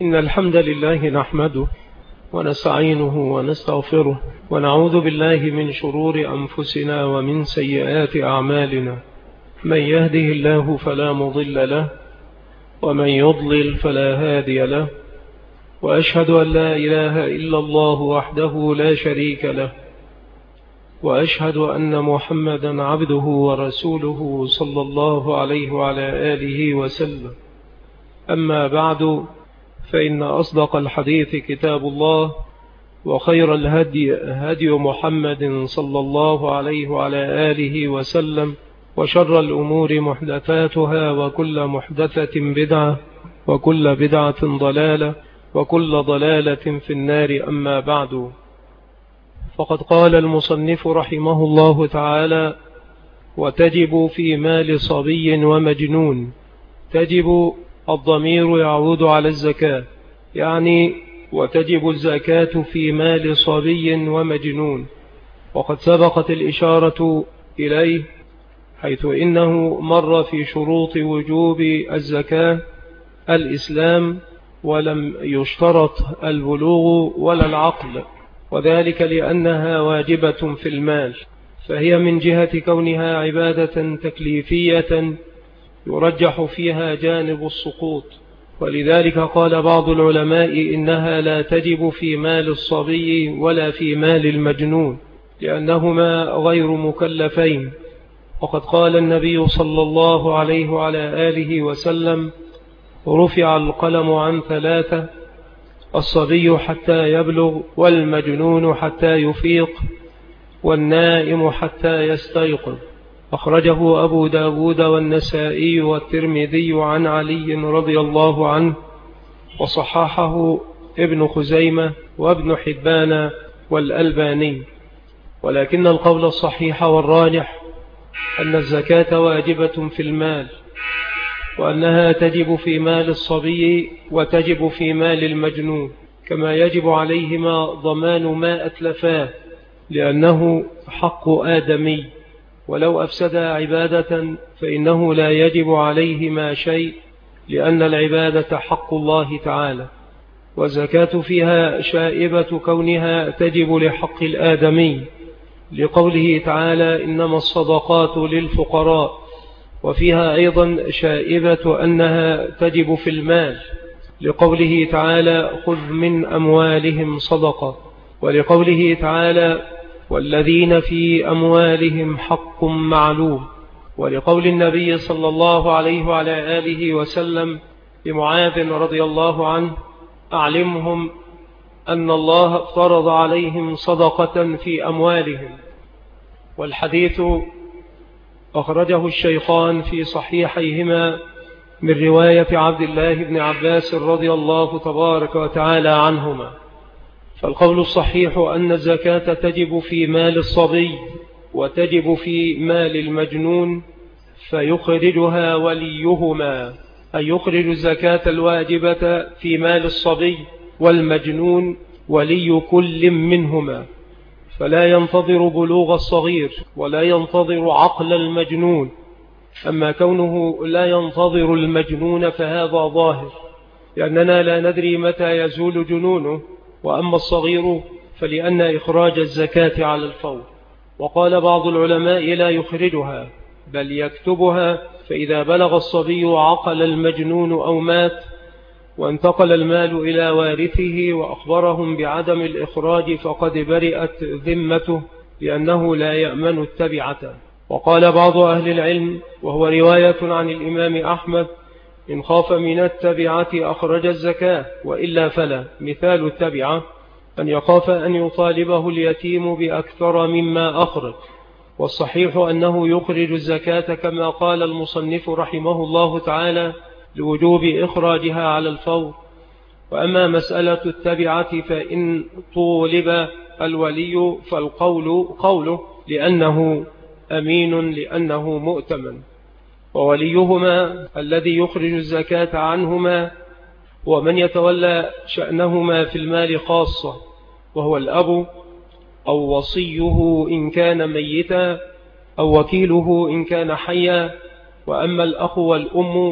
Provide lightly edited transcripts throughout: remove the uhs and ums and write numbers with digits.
إن الحمد لله نحمده ونستعينه ونستغفره ونعوذ بالله من شرور أنفسنا ومن سيئات أعمالنا. من يهده الله فلا مضل له ومن يضلل فلا هادي له، وأشهد أن لا إله إلا الله وحده لا شريك له، وأشهد أن محمدا عبده ورسوله صلى الله عليه وعلى آله وسلم. أما بعد، فإن أصدق الحديث كتاب الله، وخير الهدي هدي محمد صلى الله عليه وعلى آله وسلم، وشر الأمور محدثاتها، وكل محدثة بدعة، وكل بدعة ضلالة، وكل ضلالة في النار. أما بعد، فقد قال المصنف رحمه الله تعالى: وتجب في مال صبي ومجنون. تجب الضمير يعود على الزكاة، يعني وتجب الزكاة في مال صبي ومجنون، وقد سبقت الإشارة إليه، حيث إنه مر في شروط وجوب الزكاة الإسلام، ولم يشترط البلوغ ولا العقل، وذلك لأنها واجبة في المال، فهي من جهة كونها عبادة تكليفية يرجح فيها جانب السقوط. ولذلك قال بعض العلماء إنها لا تجب في مال الصبي ولا في مال المجنون، لأنهما غير مكلفين. وقد قال النبي صلى الله عليه وعلى آله وسلم: رفع القلم عن ثلاثة: الصبي حتى يبلغ، والمجنون حتى يفيق، والنائم حتى يستيقظ. أخرجه أبو داود والنسائي والترمذي عن علي رضي الله عنه، وصححه ابن خزيمة وابن حبان والألباني. ولكن القول الصحيح والراجح أن الزكاة واجبة في المال، وأنها تجب في مال الصبي وتجب في مال المجنون، كما يجب عليهما ضمان ما أتلفاه، لأنه حق آدمي، ولو أفسدا عبادة فإنه لا يجب عليهما شيء، لأن العبادة حق الله تعالى، والزكاة فيها شائبة كونها تجب لحق الآدمي، لقوله تعالى: إنما الصدقات للفقراء. وفيها أيضا شائبة أنها تجب في المال، لقوله تعالى: خذ من أموالهم صدقة، ولقوله تعالى: والذين في أموالهم حق معلوم، ولقول النبي صلى الله عليه وعلى آله وسلم لمعاذ رضي الله عنه: أعلمهم أن الله افترض عليهم صدقة في أموالهم. والحديث أخرجه الشيخان في صحيحيهما من رواية عبد الله بن عباس رضي الله تبارك وتعالى عنهما. فالقول الصحيح أن الزكاة تجب في مال الصبي وتجب في مال المجنون، فيخرجها وليهما، أي يخرج الزكاة الواجبة في مال الصبي والمجنون ولي كل منهما، فلا ينتظر بلوغ الصغير ولا ينتظر عقل المجنون. أما كونه لا ينتظر المجنون فهذا ظاهر، لأننا لا ندري متى يزول جنونه. وأما الصغير فلأن إخراج الزكاة على الفور. وقال بعض العلماء: لا يخرجها بل يكتبها، فإذا بلغ الصبي عقل المجنون أو مات وانتقل المال إلى وارثه وأخبرهم بعدم الإخراج فقد برئت ذمته، لأنه لا يأمن التبعة. وقال بعض أهل العلم، وهو رواية عن الإمام أحمد: إن خاف من التبعة أخرج الزكاة، وإلا فلا. مثال التبعة أن يخاف أن يطالبه اليتيم بأكثر مما أخرج. والصحيح أنه يخرج الزكاة كما قال المصنف رحمه الله تعالى لوجوب إخراجها على الفور. وأما مسألة التبعة فإن طولب الولي فالقول قوله، لأنه أمين، لأنه مؤتمن. ووليهما الذي يخرج الزكاة عنهما ومن يتولى شأنهما في المال خاصة، وهو الأب أو وصيه إن كان ميتا، أو وكيله إن كان حيا. وأما الأخ والأم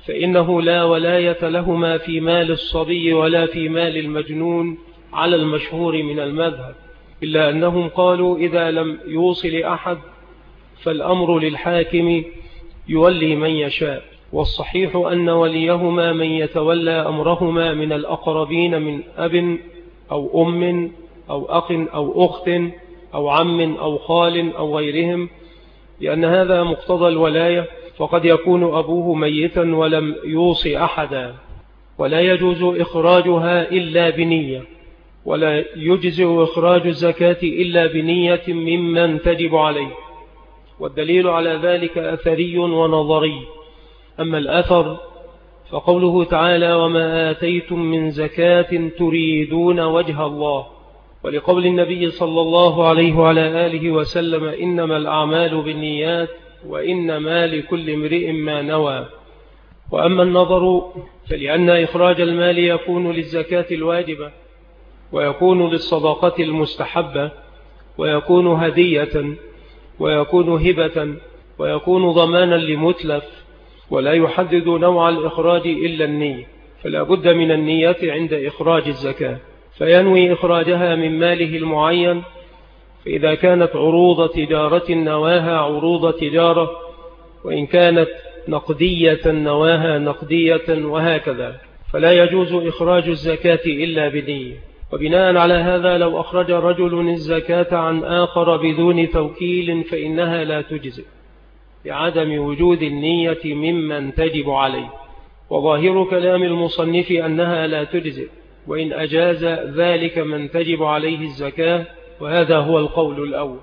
فإنه لا ولاية لهما في مال الصبي ولا في مال المجنون على المشهور من المذهب، إلا أنهم قالوا إذا لم يوصل أحد فالأمر للحاكم يولي من يشاء، والصحيح أن وليهما من يتولى أمرهما من الأقربين من أب أو أم أو أخ أو أخت أو عم أو خال أو غيرهم، لأن هذا مقتضى الولاية، فقد يكون أبوه ميتا ولم يوصي أحدا، ولا يجوز إخراجها إلا بنية، ولا يجزئ إخراج الزكاة إلا بنية ممن تجب عليه، والدليل على ذلك أثري ونظري. أما الأثر فقوله تعالى وما آتيتم من زكاة تريدون وجه الله، ولقول النبي صلى الله عليه وعلى آله وسلم إنما الأعمال بالنيات وإنما لكل امرئ ما نوى. وأما النظر فلأن إخراج المال يكون للزكاة الواجبة، ويكون للصدقة المستحبة، ويكون هدية، ويكون هبة، ويكون ضمانا لمتلف، ولا يحدد نوع الإخراج إلا النية، فلا بد من النية عند إخراج الزكاة، فينوي إخراجها من ماله المعين، فإذا كانت عروض تجارة نواها عروض تجارة، وإن كانت نقدية نواها نقدية، وهكذا، فلا يجوز إخراج الزكاة إلا بنية. وبناء على هذا لو أخرج رجل الزكاة عن آخر بدون توكيل فإنها لا تجزئ بعدم وجود النية ممن تجب عليه، وظاهر كلام المصنف أنها لا تجزئ وإن أجاز ذلك من تجب عليه الزكاة، وهذا هو القول الأول.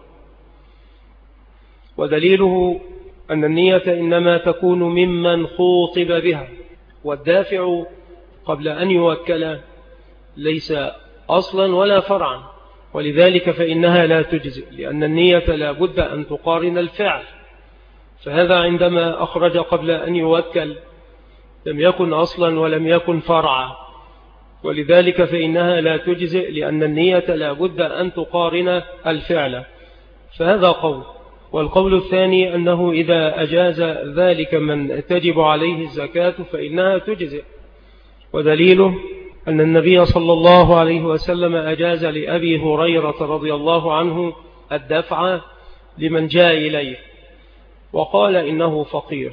ودليله أن النية إنما تكون ممن خوطب بها، والدافع قبل أن يوكل ليس أصلا ولا فرعا، ولذلك فإنها لا تجزئ، لأن النية لا بد أن تقارن الفعل، فهذا عندما أخرج قبل أن يوكل لم يكن أصلا ولم يكن فرعا، ولذلك فإنها لا تجزئ، لأن النية لا بد أن تقارن الفعل، فهذا قول. والقول الثاني أنه إذا أجاز ذلك من تجب عليه الزكاة فإنها تجزئ، ودليله أن النبي صلى الله عليه وسلم أجاز لأبي هريرة رضي الله عنه الدفع لمن جاء إليه وقال إنه فقير،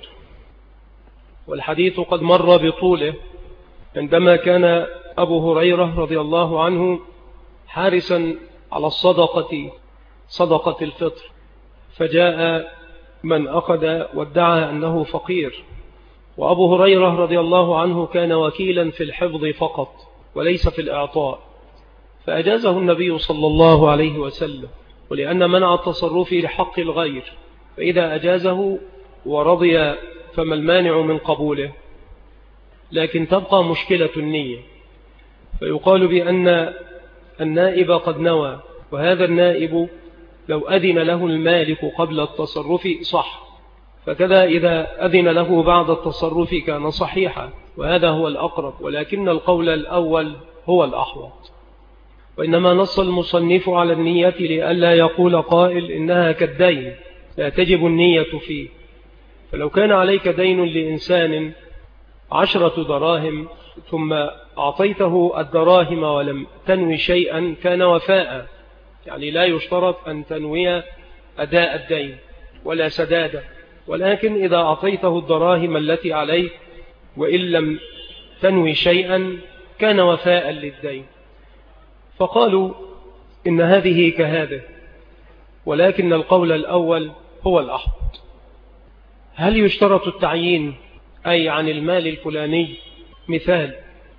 والحديث قد مر بطوله عندما كان أبو هريرة رضي الله عنه حارسا على صدقة الفطر، فجاء من أخذ وادعى أنه فقير، وأبو هريرة رضي الله عنه كان وكيلا في الحفظ فقط وليس في الإعطاء، فأجازه النبي صلى الله عليه وسلم، ولأن منع التصرف لحق الغير، فإذا أجازه ورضي فما المانع من قبوله، لكن تبقى مشكلة النية، فيقال بأن النائب قد نوى، وهذا النائب لو أذن له المالك قبل التصرف صح، فكذا إذا أذن له بعد التصرف كان صحيحا، وهذا هو الأقرب، ولكن القول الأول هو الأحوط. وإنما نص المصنف على النية لئلا يقول قائل إنها كالدين لا تجب النية فيه، فلو كان عليك دين لإنسان 10 دراهم ثم أعطيته الدراهم ولم تنوي شيئا كان وفاء، يعني لا يشترط أن تنوي أداء الدين ولا سداده، ولكن إذا أعطيته الدراهم التي عليه وإن لم تنوي شيئا كان وفاء للدين، فقالوا إن هذه كهذه، ولكن القول الأول هو الأحوط. هل يشترط التعيين أي عن المال الفلاني؟ مثال: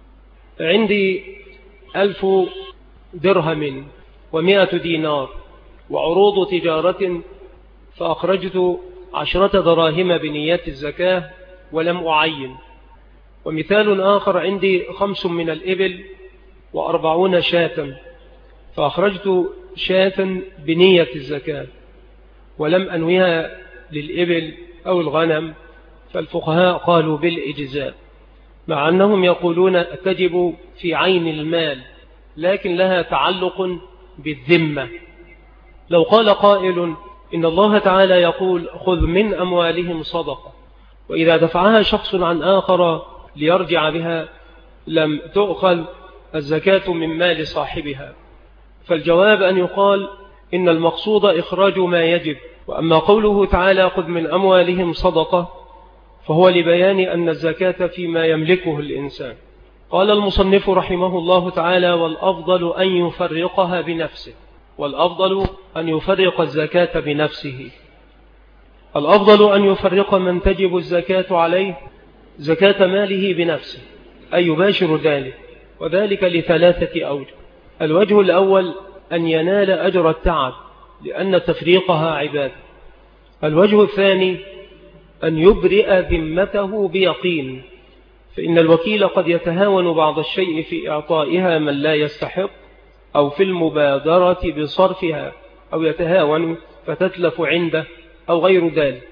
عندي 1000 درهم و100 دينار وعروض تجارة، فأخرجت 10 دراهم بنية الزكاة ولم أعين. ومثال آخر: عندي 5 من الإبل و40 شاة، فأخرجت شاة بنية الزكاة ولم أنويها للإبل أو الغنم، فالفقهاء قالوا بالإجزاء، مع أنهم يقولون تجب في عين المال لكن لها تعلق بالذمة. لو قال قائل إن الله تعالى يقول خذ من أموالهم صدقة، وإذا دفعها شخص عن آخر ليرجع بها لم تؤخذ الزكاة من مال صاحبها. فالجواب أن يقال إن المقصود إخراج ما يجب. وأما قوله تعالى خذ من أموالهم صدقة فهو لبيان أن الزكاة فيما يملكه الإنسان. قال المصنف رحمه الله تعالى والأفضل أن يفرقها بنفسه، والأفضل أن يفرق الزكاة بنفسه. الأفضل أن يفرق من تجب الزكاة عليه زكاة ماله بنفسه، أي يباشر ذلك، وذلك لثلاثة أوجه. الوجه الأول أن ينال أجر التعب لأن تفريقها عبادة. الوجه الثاني أن يبرئ ذمته بيقين، فإن الوكيل قد يتهاون بعض الشيء في إعطائها من لا يستحق، أو في المبادرة بصرفها، أو يتهاون فتتلف عنده أو غير ذلك.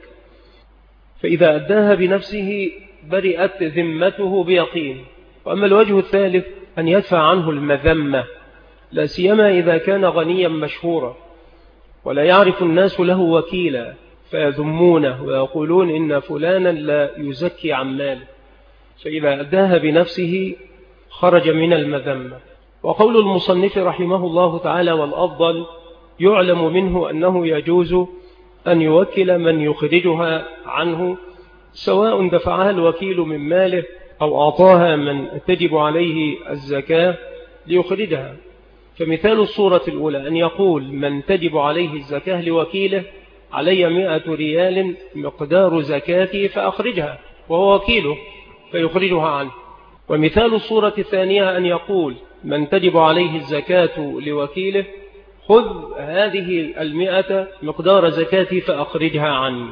فإذا أداها بنفسه برئت ذمته بيقين. وأما الوجه الثالث أن يدفع عنه المذمة، لا سيما إذا كان غنيا مشهورا ولا يعرف الناس له وكيلا فيذمونه ويقولون إن فلانا لا يزكي عن ماله، فإذا أداها بنفسه خرج من المذمة. وقول المصنف رحمه الله تعالى والأفضل يعلم منه أنه يجوز أن يوكل من يخرجها عنه، سواء دفعها الوكيل من ماله أو أعطاها من تجب عليه الزكاة ليخرجها. فمثال الصورة الأولى أن يقول من تجب عليه الزكاة لوكيله علي 100 ريال مقدار زكاتي فأخرجها، وهو وكيله فيخرجها عنه. ومثال الصورة الثانية أن يقول من تجب عليه الزكاة لوكيله خذ هذه 100 مقدار زكاتي فأخرجها عني.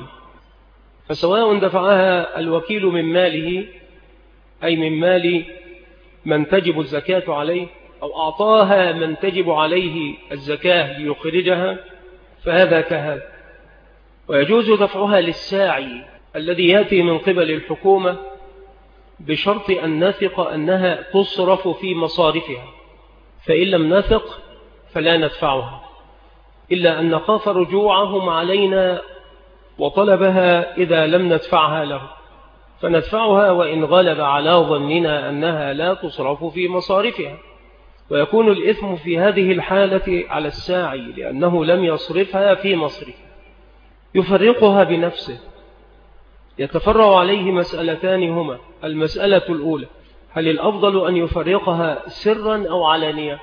فسواء دفعها الوكيل من ماله أي من مال من تجب الزكاة عليه، أو أعطاها من تجب عليه الزكاة ليخرجها، فهذا كهذا. ويجوز دفعها للساعي الذي يأتي من قبل الحكومة بشرط أن نثق أنها تصرف في مصارفها، فإن لم نثق فلا ندفعها، إلا أن نخاف رجوعهم علينا وطلبها إذا لم ندفعها له، فندفعها وإن غلب على ظننا أنها لا تصرف في مصارفها. ويكون الإثم في هذه الحالة على الساعي لأنه لم يصرفها في مصرفه. يفرقها بنفسه. يتفرع عليه مسألتان هما: المسألة الأولى هل الأفضل أن يفرقها سرا أو علانية؟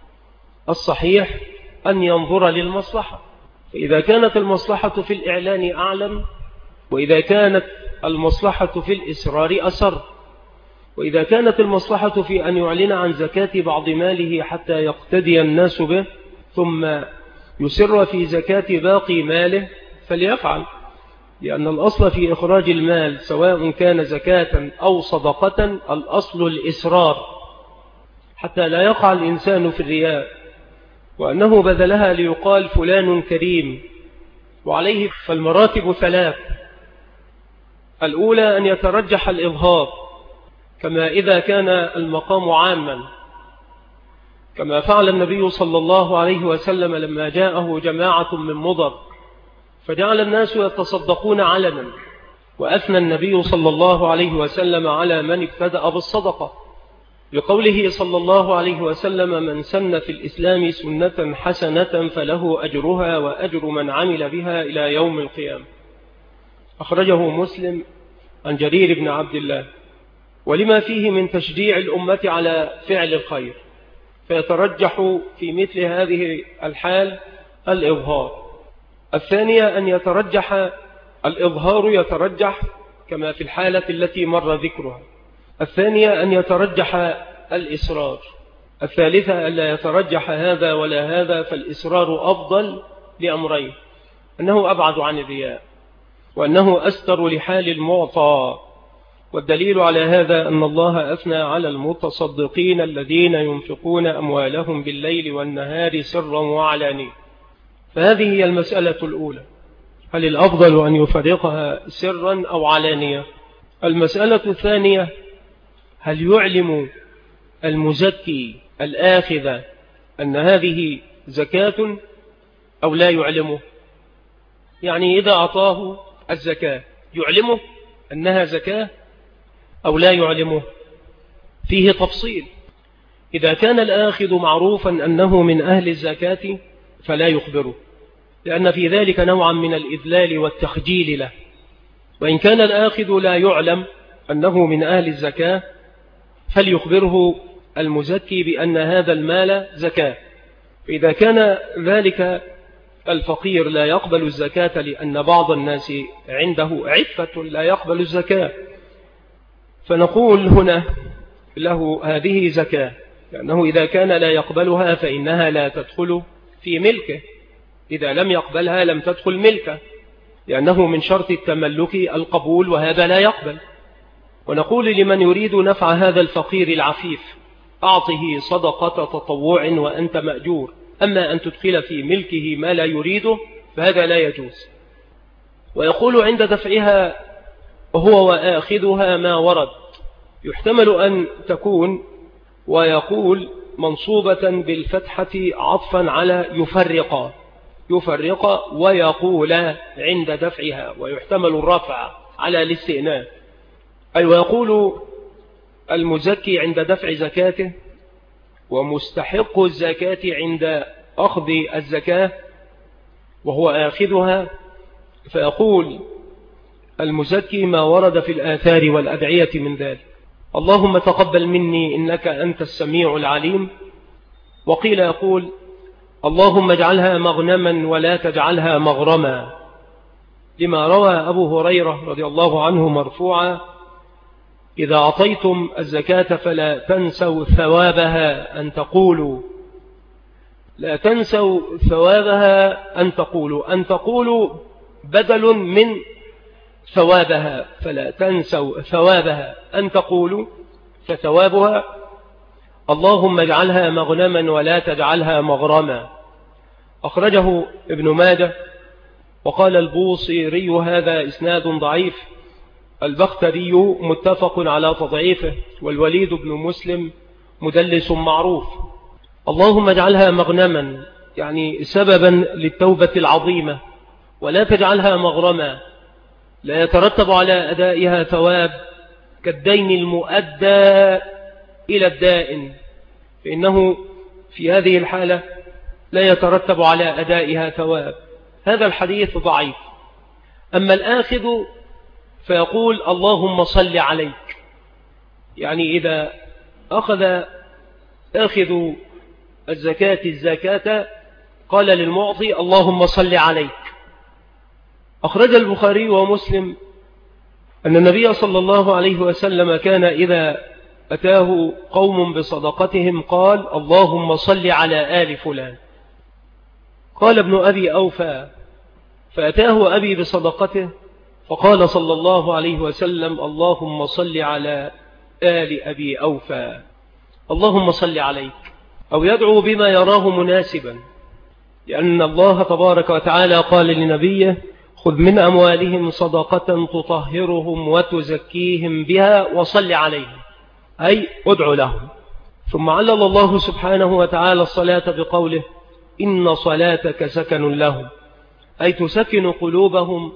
الصحيح أن ينظر للمصلحة، فإذا كانت المصلحة في الإعلان أعلم، وإذا كانت المصلحة في الإسرار أسر، وإذا كانت المصلحة في أن يعلن عن زكاة بعض ماله حتى يقتدي الناس به ثم يسر في زكاة باقي ماله فليفعل، لأن الأصل في إخراج المال سواء كان زكاة أو صدقة الأصل الإسرار، حتى لا يقع الإنسان في الرياء وأنه بذلها ليقال فلان كريم. وعليه فالمراتب ثلاث: الأولى أن يترجح الإظهار، كما إذا كان المقام عاما، كما فعل النبي صلى الله عليه وسلم لما جاءه جماعة من مضر فجعل الناس يتصدقون علنا، وأثنى النبي صلى الله عليه وسلم على من ابتدأ بالصدقة، لقوله صلى الله عليه وسلم من سن في الإسلام سنة حسنة فله أجرها وأجر من عمل بها إلى يوم القيامة. أخرجه مسلم عن جرير بن عبد الله، ولما فيه من تشجيع الأمة على فعل الخير، فيترجح في مثل هذه الحال الإظهار. الثانية أن يترجح الإظهار، يترجح كما في الحالة التي مر ذكرها. الثانية أن يترجح الإسرار. الثالثة أن لا يترجح هذا ولا هذا، فالإسرار أفضل لأمرين: أنه أبعد عن الرياء، وأنه أستر لحال المعطى. والدليل على هذا أن الله أثنى على المتصدقين الذين ينفقون أموالهم بالليل والنهار سرا وعلانية. فهذه هي المسألة الأولى: هل الأفضل أن يفرقها سرا أو علانية؟ المسألة الثانية: هل يعلم المزكي الآخذ أن هذه زكاة أو لا يعلمه؟ يعني إذا أعطاه الزكاة يعلمه أنها زكاة أو لا يعلمه؟ فيه تفصيل. إذا كان الآخذ معروفا أنه من أهل الزكاة فلا يخبره، لأن في ذلك نوعا من الإذلال والتخجيل له. وإن كان الآخذ لا يعلم أنه من أهل الزكاة فليخبره المزكي بأن هذا المال زكاة. فإذا كان ذلك الفقير لا يقبل الزكاة لأن بعض الناس عنده عفة لا يقبل الزكاة، فنقول هنا له هذه زكاة، لأنه إذا كان لا يقبلها فإنها لا تدخل في ملكه، إذا لم يقبلها لم تدخل ملكه، لأنه من شرط التملك القبول، وهذا لا يقبل. ونقول لمن يريد نفع هذا الفقير العفيف أعطه صدقة تطوع وأنت مأجور، أما أن تدخل في ملكه ما لا يريده فهذا لا يجوز. ويقول عند دفعها هو وآخذها ما ورد، يحتمل أن تكون ويقول منصوبة بالفتحة عطفا على يفرق ويقول عند دفعها، ويحتمل الرفع على الاستئناف، أي ويقول المزكي عند دفع زكاته ومستحق الزكاة عند أخذ الزكاة وهو آخذها، فيقول المزكي ما ورد في الآثار والأدعية من ذلك: اللهم تقبل مني إنك أنت السميع العليم. وقيل يقول: اللهم اجعلها مغنما ولا تجعلها مغرما، لما روى أبو هريرة رضي الله عنه مرفوعا: إذا أعطيتم الزكاة فلا تنسوا ثوابها أن تقولوا، لا تنسوا ثوابها أن تقولوا بدل من ثوابها، فلا تنسوا ثوابها أن تقولوا، فثوابها اللهم اجعلها مغنما ولا تجعلها مغرما. أخرجه ابن ماجه. وقال البوصيري هذا إسناد ضعيف. البختري متفق على تضعيفه، والوليد بن مسلم مدلس معروف. اللهم اجعلها مغنما يعني سببا للتوبة العظيمة، ولا تجعلها مغرما لا يترتب على أدائها ثواب كالدين المؤدى إلى الدائن، فإنه في هذه الحالة لا يترتب على أدائها ثواب. هذا الحديث ضعيف. أما الآخذ فيقول اللهم صل عليك، يعني إذا أخذ آخذ الزكاة قال للمعطي اللهم صل عليك. أخرج البخاري ومسلم أن النبي صلى الله عليه وسلم كان إذا أتاه قوم بصدقتهم قال اللهم صل على آل فلان. قال ابن أبي أوفى: فأتاه أبي بصدقته فقال صلى الله عليه وسلم اللهم صل على آل أبي أوفى، اللهم صل عليك، أو يدعو بما يراه مناسبا، لأن الله تبارك وتعالى قال لنبيه: خذ من أموالهم صدقة تطهرهم وتزكيهم بها وصل عليهم، أي ادعو لهم. ثم علل الله سبحانه وتعالى الصلاة بقوله: إن صلاتك سكن لهم، أي تسكن قلوبهم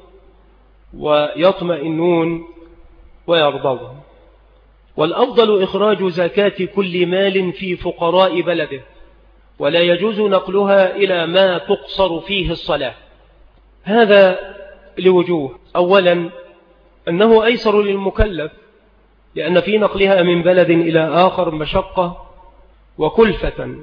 ويطمئنون ويرضون. والأفضل إخراج زكاة كل مال في فقراء بلده، ولا يجوز نقلها إلى ما تقصر فيه الصلاة. هذا لوجوه: أولا أنه أيسر للمكلف، لأن في نقلها من بلد إلى آخر مشقة وكلفة،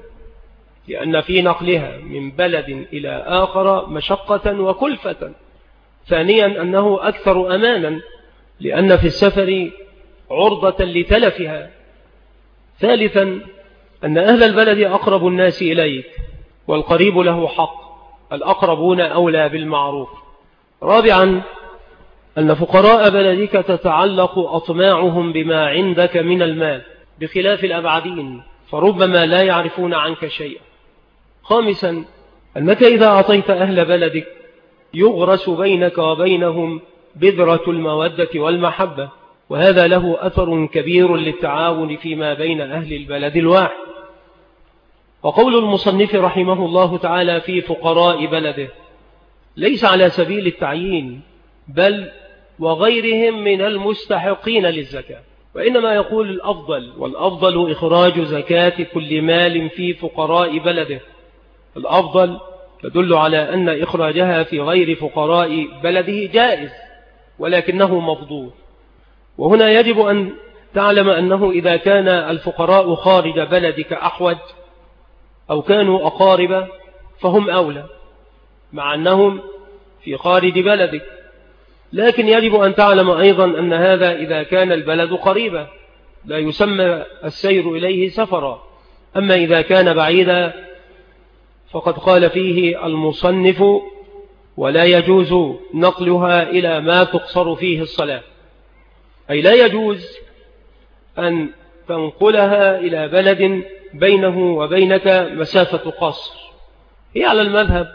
ثانيا أنه أكثر أمانا، لأن في السفر عرضة لتلفها. ثالثا أن أهل البلد أقرب الناس إليك، والقريب له حق، الأقربون أولى بالمعروف. رابعا أن فقراء بلدك تتعلق أطماعهم بما عندك من المال، بخلاف الأبعدين فربما لا يعرفون عنك شيئا. خامسا أنك إذا أعطيت أهل بلدك يغرس بينك وبينهم بذرة المودة والمحبة، وهذا له أثر كبير للتعاون فيما بين أهل البلد الواحد. وقول المصنف رحمه الله تعالى في فقراء بلده ليس على سبيل التعيين، بل وغيرهم من المستحقين للزكاة، وإنما يقول الأفضل، والأفضل إخراج زكاة كل مال في فقراء بلده. الأفضل يدل على أن إخراجها في غير فقراء بلده جائز، ولكنه مفضول. وهنا يجب أن تعلم أنه إذا كان الفقراء خارج بلدك أحوج أو كانوا أقارب فهم أولى، مع أنهم في خارج بلدك. لكن يجب أن تعلم أيضا أن هذا إذا كان البلد قريبا لا يسمى السير إليه سفرا. أما إذا كان بعيدا فقد قال فيه المصنف: ولا يجوز نقلها إلى ما تقصر فيه الصلاة، أي لا يجوز أن تنقلها إلى بلد بينه وبينك مسافة قصر، هي على المذهب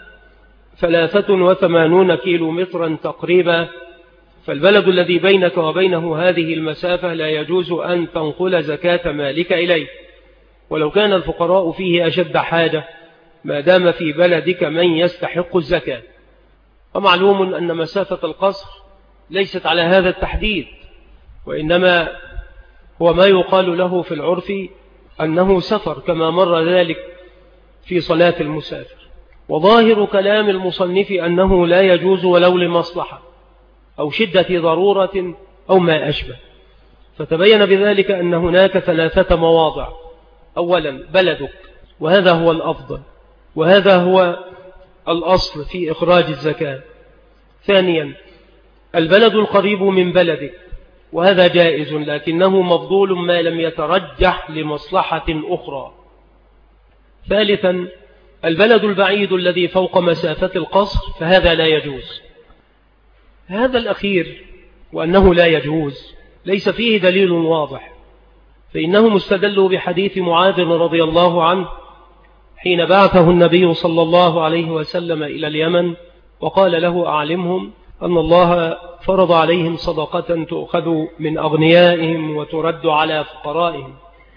83 كيلو مترا تقريبا، فالبلد الذي بينك وبينه هذه المسافة لا يجوز أن تنقل زكاة مالك إليه، ولو كان الفقراء فيه أشد حاجة، ما دام في بلدك من يستحق الزكاة. ومعلوم أن مسافة القصر ليست على هذا التحديد، وإنما هو ما يقال له في العرف أنه سفر، كما مر ذلك في صلاة المسافر. وظاهر كلام المصنف أنه لا يجوز ولو لمصلحة أو شدة ضرورة أو ما أشبه، فتبين بذلك أن هناك 3 مواضع. أولا بلدك، وهذا هو الأفضل، وهذا هو الأصل في إخراج الزكاة. ثانيا البلد القريب من بلدك، وهذا جائز لكنه مفضول ما لم يترجح لمصلحة أخرى. ثالثا البلد البعيد الذي فوق مسافة القصر، فهذا لا يجوز. هذا الأخير وأنه لا يجوز ليس فيه دليل واضح، فإنه مستدل بحديث معاذ رضي الله عنه حين بعثه النبي صلى الله عليه وسلم إلى اليمن وقال له: أعلمهم أن الله فرض عليهم صدقة تؤخذ من أغنيائهم وترد على فقرائهم.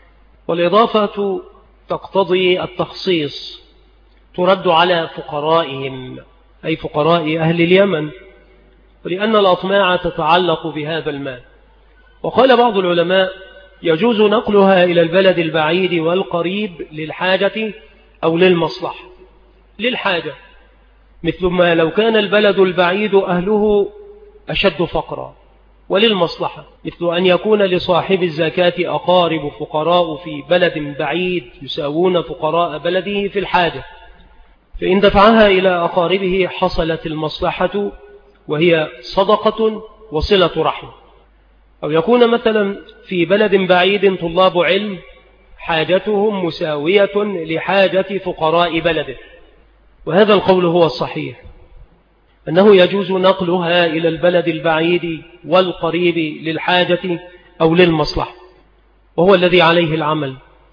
والإضافة تقتضي التخصيص، ترد على فقرائهم أي فقراء أهل اليمن، ولأن الأطماع تتعلق بهذا المال. وقال بعض العلماء: يجوز نقلها إلى البلد البعيد والقريب للحاجة أو للمصلحة. للحاجة مثل ما لو كان البلد البعيد أهله أشد فقرا، وللمصلحة مثل أن يكون لصاحب الزكاة أقارب فقراء في بلد بعيد يساوون فقراء بلده في الحاجة، فإن دفعها إلى أقاربه حصلت المصلحة وهي صدقة وصلة رحم. أو يكون مثلا في بلد بعيد طلاب علم حاجتهم مساوية لحاجة فقراء بلده، وهذا القول هو الصحيح، أنه يجوز نقلها إلى البلد البعيد والقريب للحاجة أو للمصلحة، وهو الذي عليه العمل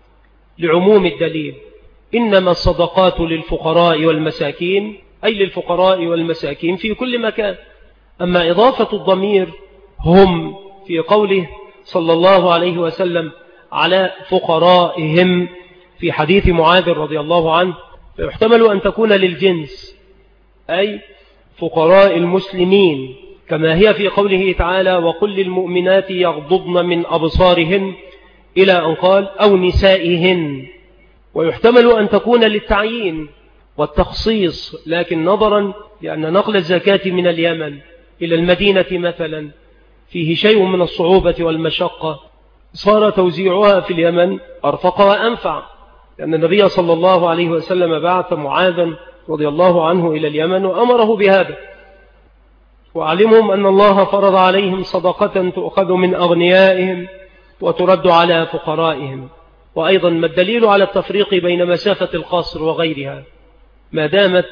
لعموم الدليل: إنما الصدقات للفقراء والمساكين، أي للفقراء والمساكين في كل مكان. أما إضافة الضمير هم في قوله صلى الله عليه وسلم على فقرائهم في حديث معاذ رضي الله عنه، فيحتمل أن تكون للجنس، أي فقراء المسلمين، كما هي في قوله تعالى: وقل للمؤمنات يغضضن من أبصارهن، إلى أن قال: أو نسائهن. ويحتمل أن تكون للتعيين والتخصيص، لكن نظرا لأن نقل الزكاة من اليمن إلى المدينة مثلا فيه شيء من الصعوبة والمشقة، صار توزيعها في اليمن أرفق وأنفع، لأن النبي صلى الله عليه وسلم بعث معاذا رضي الله عنه إلى اليمن وأمره بهذا: وأعلمهم أن الله فرض عليهم صدقة تؤخذ من أغنيائهم وترد على فقرائهم. وأيضا ما الدليل على التفريق بين مسافة القصر وغيرها؟ ما دامت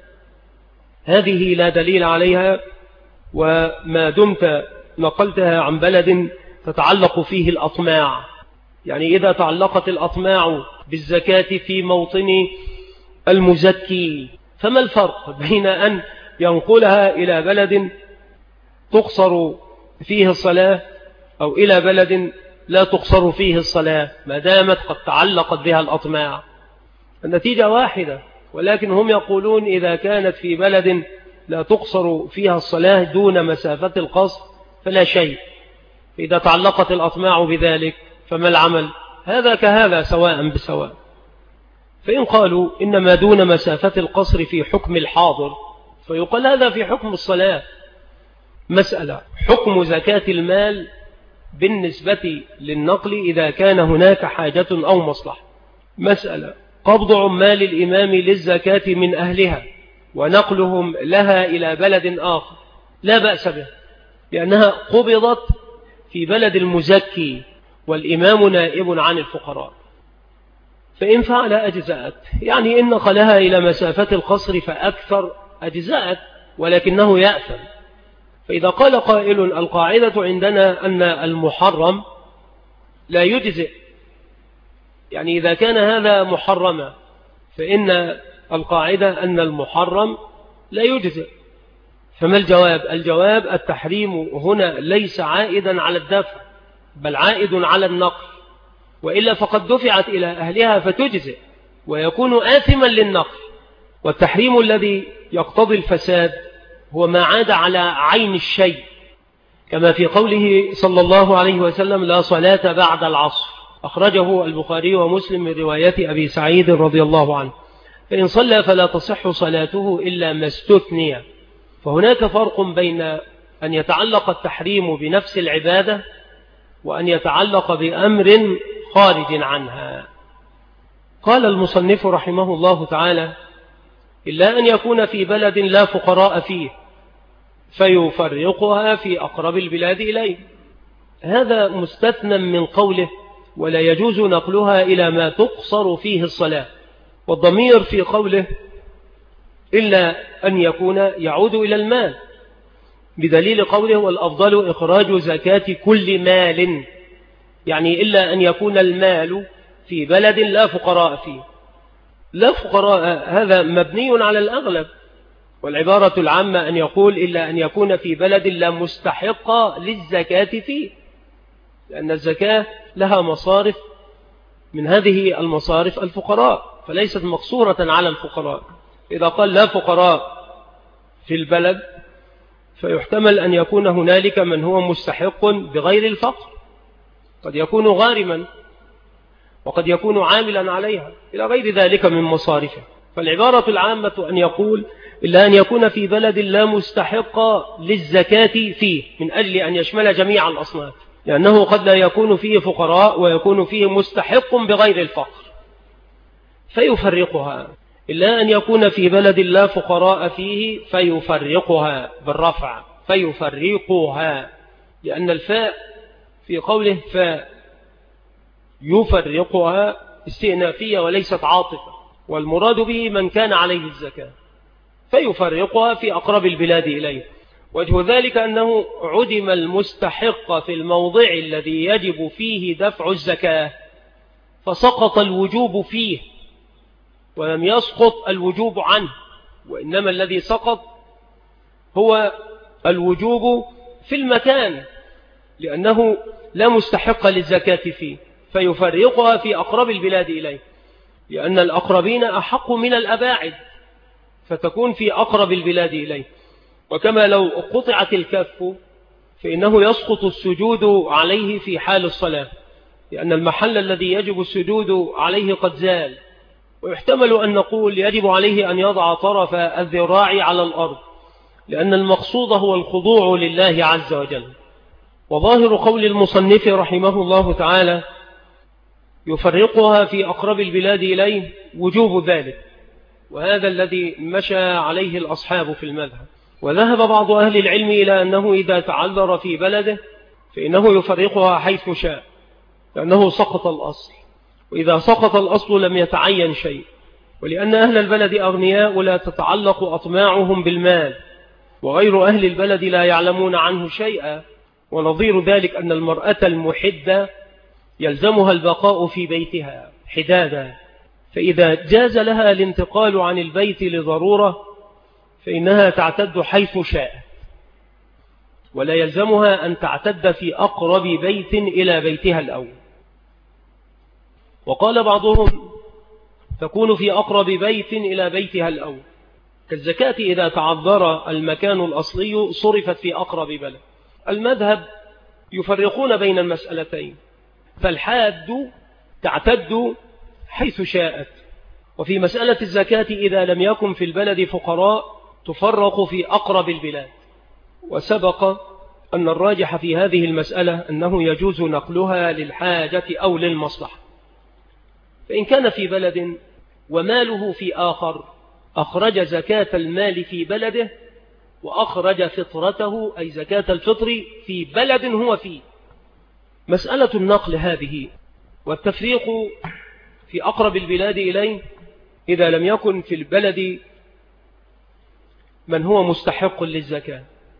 هذه لا دليل عليها، وما دمت نقلتها عن بلد تتعلق فيه الأطماع، يعني إذا تعلقت الأطماع بالزكاة في موطن المزكي، فما الفرق بين أن ينقلها إلى بلد تقصر فيه الصلاة أو إلى بلد لا تقصر فيه الصلاة، ما دامت قد تعلقت بها الأطماع؟ النتيجة واحدة، ولكن هم يقولون إذا كانت في بلد لا تقصر فيها الصلاة دون مسافة القصر فلا شيء. إذا تعلقت الأطماع بذلك فما العمل؟ هذا كهذا سواء بسواء. فإن قالوا إن ما دون مسافة القصر في حكم الحاضر فيقال هذا في حكم الصلاة. مسألة حكم زكاة المال بالنسبة للنقل إذا كان هناك حاجة أو مصلحة. مسألة قبض عمال الإمام للزكاة من أهلها ونقلهم لها إلى بلد آخر لا بأس به، لأنها قبضت في بلد المزكي والإمام نائب عن الفقراء. فإن فعل أجزاءت، يعني إن نقلها إلى مسافة القصر فأكثر أجزاءت، ولكنه يأثم. فإذا قال قائل القاعدة عندنا أن المحرم لا يجزئ، يعني إذا كان هذا محرما فإن القاعدة أن المحرم لا يجزئ، فما الجواب؟ الجواب التحريم هنا ليس عائدا على الدفع بل عائد على النقل، وإلا فقد دفعت إلى أهلها فتجزئ ويكون آثما للنقل. والتحريم الذي يقتضي الفساد هو ما عاد على عين الشيء، كما في قوله صلى الله عليه وسلم لا صلاة بعد العصر، أخرجه البخاري ومسلم من رواية أبي سعيد رضي الله عنه. فإن صلى فلا تصح صلاته إلا ما استثني. فهناك فرق بين أن يتعلق التحريم بنفس العبادة وأن يتعلق بأمر خارج عنها. قال المصنف رحمه الله تعالى إلا أن يكون في بلد لا فقراء فيه فيفرقها في أقرب البلاد إليه. هذا مستثنى من قوله ولا يجوز نقلها إلى ما تقصر فيه الصلاة، والضمير في قوله إلا أن يكون يعود إلى المال، بدليل قوله والأفضل إخراج زكاة كل مال، يعني إلا أن يكون المال في بلد لا فقراء فيه. لا فقراء هذا مبني على الأغلب، والعبارة العامة أن يقول إلا أن يكون في بلد لا مستحق للزكاة فيه، لأن الزكاة لها مصارف، من هذه المصارف الفقراء، فليست مقصورة على الفقراء. إذا قال لا فقراء في البلد فيحتمل أن يكون هنالك من هو مستحق بغير الفقر، قد يكون غارما وقد يكون عاملا عليها إلى غير ذلك من مصارفه. فالعبارة العامة أن يقول إلا أن يكون في بلد لا مستحق للزكاة فيه، من أجل أن يشمل جميع الأصناف، لأنه قد لا يكون فيه فقراء ويكون فيه مستحق بغير الفقر فيفرقها. إلا أن يكون في بلد لا فقراء فيه فيفرقها بالرفع، فيفرقها، لأن الفاء في قوله فيفرقها استئنافية وليست عاطفة، والمراد به من كان عليه الزكاة، فيفرقها في أقرب البلاد إليه. وجه ذلك أنه عدم المستحق في الموضع الذي يجب فيه دفع الزكاة، فسقط الوجوب فيه ولم يسقط الوجوب عنه، وإنما الذي سقط هو الوجوب في المكان، لأنه لا مستحق للزكاة فيه، فيفرقها في أقرب البلاد إليه، لأن الأقربين أحق من الأباعد، فتكون في أقرب البلاد إليه. وكما لو قطعت الكف فإنه يسقط السجود عليه في حال الصلاة، لأن المحل الذي يجب السجود عليه قد زال. ويحتمل أن نقول يجب عليه أن يضع طرف الذراع على الأرض، لأن المقصود هو الخضوع لله عز وجل. وظاهر قول المصنف رحمه الله تعالى يفرقها في أقرب البلاد إليه وجوب ذلك، وهذا الذي مشى عليه الأصحاب في المذهب. وذهب بعض أهل العلم إلى أنه إذا تعذر في بلده فإنه يفرقها حيث شاء، لأنه سقط الأصل، وإذا سقط الأصل لم يتعين شيء. ولأن أهل البلد أغنياء لا تتعلق أطماعهم بالمال، وغير أهل البلد لا يعلمون عنه شيئا. ونظير ذلك أن المرأة المحدة يلزمها البقاء في بيتها حدادا، فإذا جاز لها الانتقال عن البيت لضرورة فإنها تعتد حيث شاء، ولا يلزمها أن تعتد في أقرب بيت إلى بيتها الأول. وقال بعضهم تكون في أقرب بيت إلى بيتها الأول، كالزكاة إذا تعذر المكان الأصلي صرفت في أقرب بلد. المذهب يفرقون بين المسألتين، فالحاد تعتد حيث شاءت. وفي مسألة الزكاة إذا لم يكن في البلد فقراء تفرق في أقرب البلاد. وسبق أن الراجح في هذه المسألة أنه يجوز نقلها للحاجة أو للمصلحة. فإن كان في بلد وماله في آخر أخرج زكاة المال في بلده وأخرج فطرته أي زكاة الفطر في بلد هو فيه. مسألة النقل هذه والتفريق في أقرب البلاد إليه إذا لم يكن في البلد من هو مستحق للزكاة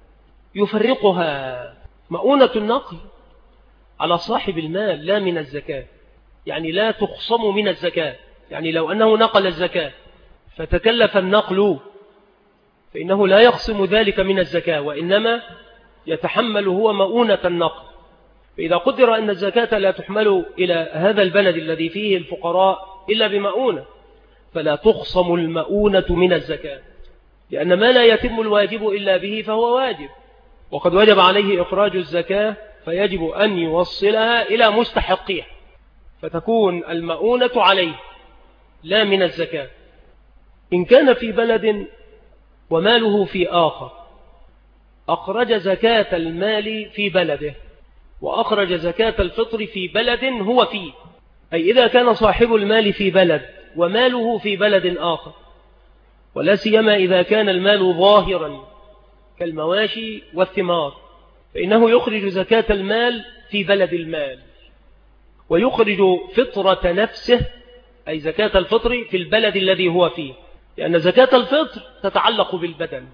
يفرقها. مؤونة النقل على صاحب المال لا من الزكاة، يعني لا تخصم من الزكاة. يعني لو أنه نقل الزكاة فتكلف النقل فإنه لا يخصم ذلك من الزكاة، وإنما يتحمل هو مؤونة النقل. فإذا قدر أن الزكاة لا تحمل إلى هذا البلد الذي فيه الفقراء إلا بمؤونة فلا تخصم المؤونة من الزكاة، لأن ما لا يتم الواجب إلا به فهو واجب، وقد وجب عليه إخراج الزكاة فيجب أن يوصلها إلى مستحقيها، فتكون المؤونة عليه لا من الزكاة. إن كان في بلد وماله في آخر أخرج زكاة المال في بلده وأخرج زكاة الفطر في بلد هو فيه، أي إذا كان صاحب المال في بلد وماله في بلد آخر، ولا سيما إذا كان المال ظاهرا كالمواشي والثمار، فإنه يخرج زكاة المال في بلد المال ويخرج فطرة نفسه أي زكاة الفطر في البلد الذي هو فيه، لأن زكاة الفطر تتعلق بالبدن،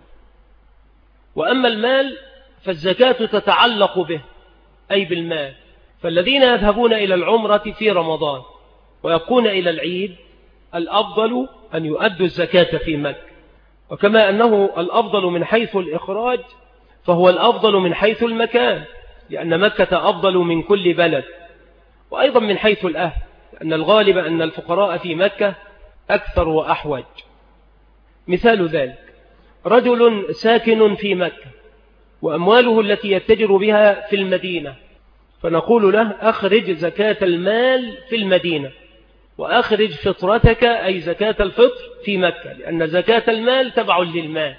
وأما المال فالزكاة تتعلق به أي بالمال. فالذين يذهبون إلى العمرة في رمضان ويبقون إلى العيد الأفضل أن يؤدوا الزكاة في مكة، وكما أنه الأفضل من حيث الإخراج فهو الأفضل من حيث المكان، لأن مكة أفضل من كل بلد، وأيضا من حيث الأهل، لأن الغالب أن الفقراء في مكة أكثر وأحوج. مثال ذلك رجل ساكن في مكة وأمواله التي يتجر بها في المدينة، فنقول له أخرج زكاة المال في المدينة وأخرج فطرتك أي زكاة الفطر في مكة، لأن زكاة المال تبع للمال،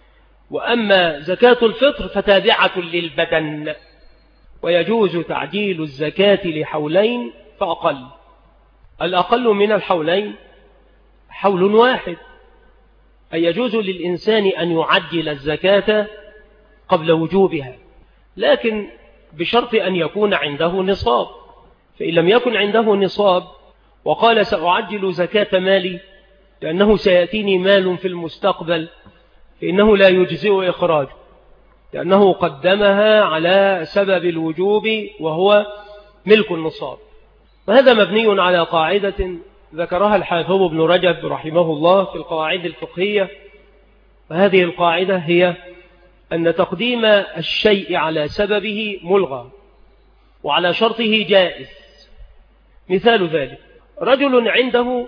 وأما زكاة الفطر فتابعة للبدن. ويجوز تعجيل الزكاة لحولين فأقل، الأقل من الحولين حول واحد، أي يجوز للإنسان أن يعجل الزكاة قبل وجوبها، لكن بشرط أن يكون عنده نصاب. فإن لم يكن عنده نصاب وقال سأعجل زكاة مالي لأنه سيأتيني مال في المستقبل، فإنه لا يجزئ إخراجه، لأنه قدمها على سبب الوجوب وهو ملك النصاب. وهذا مبني على قاعدة ذكرها الحافظ ابن رجب رحمه الله في القواعد الفقهية، وهذه القاعدة هي أن تقديم الشيء على سببه ملغى وعلى شرطه جائز. مثال ذلك رجل عنده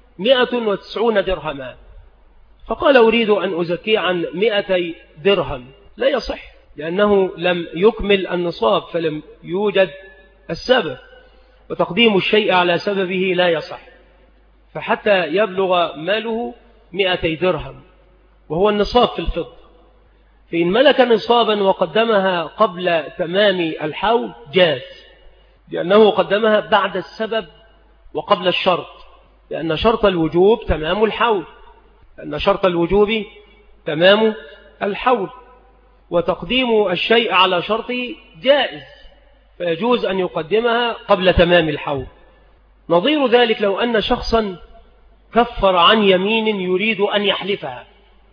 190 درهما فقال أريد أن أزكي عن 200 درهم، لا يصح لأنه لم يكمل النصاب فلم يوجد السبب، وتقديم الشيء على سببه لا يصح، فحتى يبلغ ماله 200 درهم وهو النصاب في الفضة، فإن ملك نصابا وقدمها قبل تمام الحول جاز، لأنه قدمها بعد السبب وقبل الشرط، لأن شرط الوجوب تمام الحول، لأن شرط الوجوب تمام الحول، وتقديم الشيء على شرطه جائز، فيجوز أن يقدمها قبل تمام الحول. نظير ذلك لو أن شخصا كفر عن يمين يريد أن يحلفها،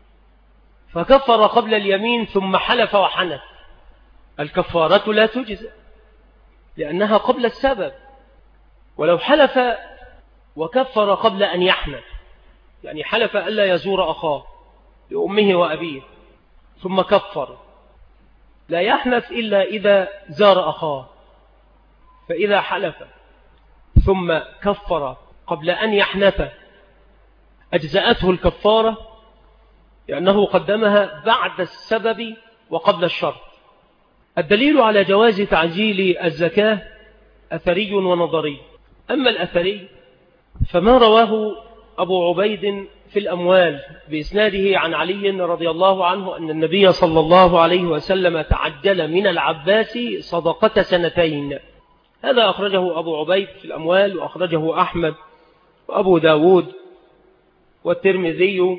فكفر قبل اليمين ثم حلف وحنث، الكفارة لا تجزئ لأنها قبل السبب. ولو حلف وكفر قبل أن يحنث، يعني حلف ألا يزور أخاه لأمه وأبيه ثم كفر، لا يحنث إلا إذا زار أخاه، فإذا حلف ثم كفر قبل أن يحنث أجزأته الكفارة، لأنه قدمها بعد السبب وقبل الشرط. الدليل على جواز تعجيل الزكاة أثري ونظري. أما الأثري فما رواه أبو عبيد في الأموال بإسناده عن علي رضي الله عنه أن النبي صلى الله عليه وسلم تعجل من العباس صدقة سنتين. هذا أخرجه أبو عبيد في الأموال، وأخرجه أحمد وأبو داود والترمذي،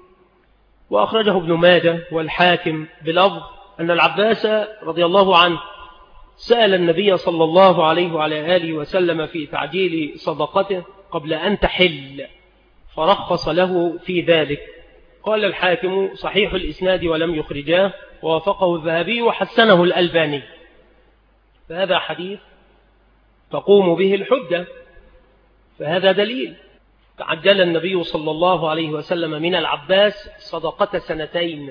وأخرجه ابن ماجه والحاكم بلفظ أن العباس رضي الله عنه سأل النبي صلى الله عليه وعلى آله وسلم في تعجيل صدقته قبل أن تحل، فرخص له في ذلك. قال الحاكم صحيح الإسناد ولم يخرجاه، ووافقه الذهبي وحسنه الألباني. فهذا حديث تقوم به الحجة، فهذا دليل. تعجل النبي صلى الله عليه وسلم من العباس صدقة سنتين،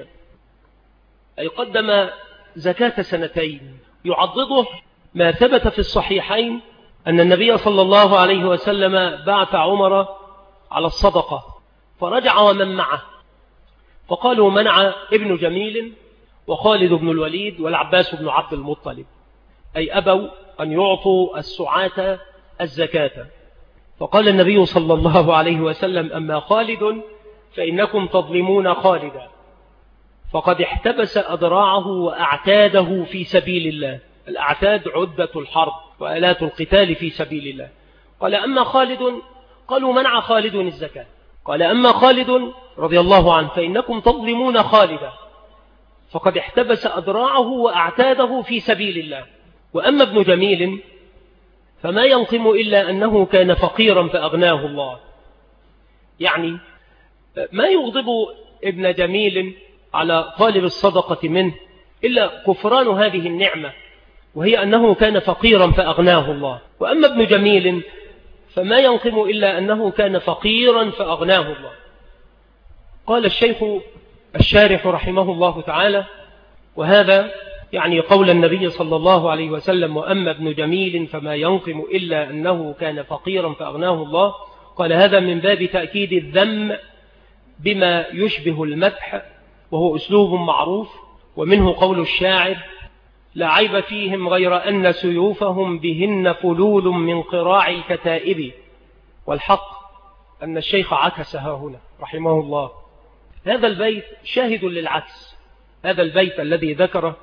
أي قدم زكاة سنتين. يعضده ما ثبت في الصحيحين أن النبي صلى الله عليه وسلم بعث عمر على الصدقة، فرجع ومن معه، فقالوا منع ابن جميل وخالد بن الوليد والعباس بن عبد المطلب، أي أبوا أن يعطوا السعاة الزكاة. فقال النبي صلى الله عليه وسلم أما خالد فإنكم تظلمون خالدا، فقد احتبس أذراعه وأعتاده في سبيل الله. الأعتاد عدة الحرب وآلات القتال في سبيل الله. قال أما خالد، قالوا منع خالد الزكاة، قال أما خالد رضي الله عنه فإنكم تظلمون خالدا، فقد احتبس أذراعه وأعتاده في سبيل الله. وأما ابن جميل فما ينقم إلا أنه كان فقيرا فأغناه الله. يعني ما يغضب ابن جميل على طالب الصدقة منه إلا كفران هذه النعمة، وهي أنه كان فقيرا فأغناه الله. وأما ابن جميل فما ينقم إلا أنه كان فقيرا فأغناه الله. قال الشيخ الشارح رحمه الله تعالى، وهذا يعني قول النبي صلى الله عليه وسلم وأما ابن جميل فما ينقم إلا أنه كان فقيرا فأغناه الله، قال هذا من باب تأكيد الذم بما يشبه المدح، وهو أسلوب معروف. ومنه قول الشاعر لا عيب فيهم غير أن سيوفهم بهن فلول من قراع الكتائب. والحق أن الشيخ عكسها هنا رحمه الله. هذا البيت شاهد للعكس، هذا البيت الذي ذكره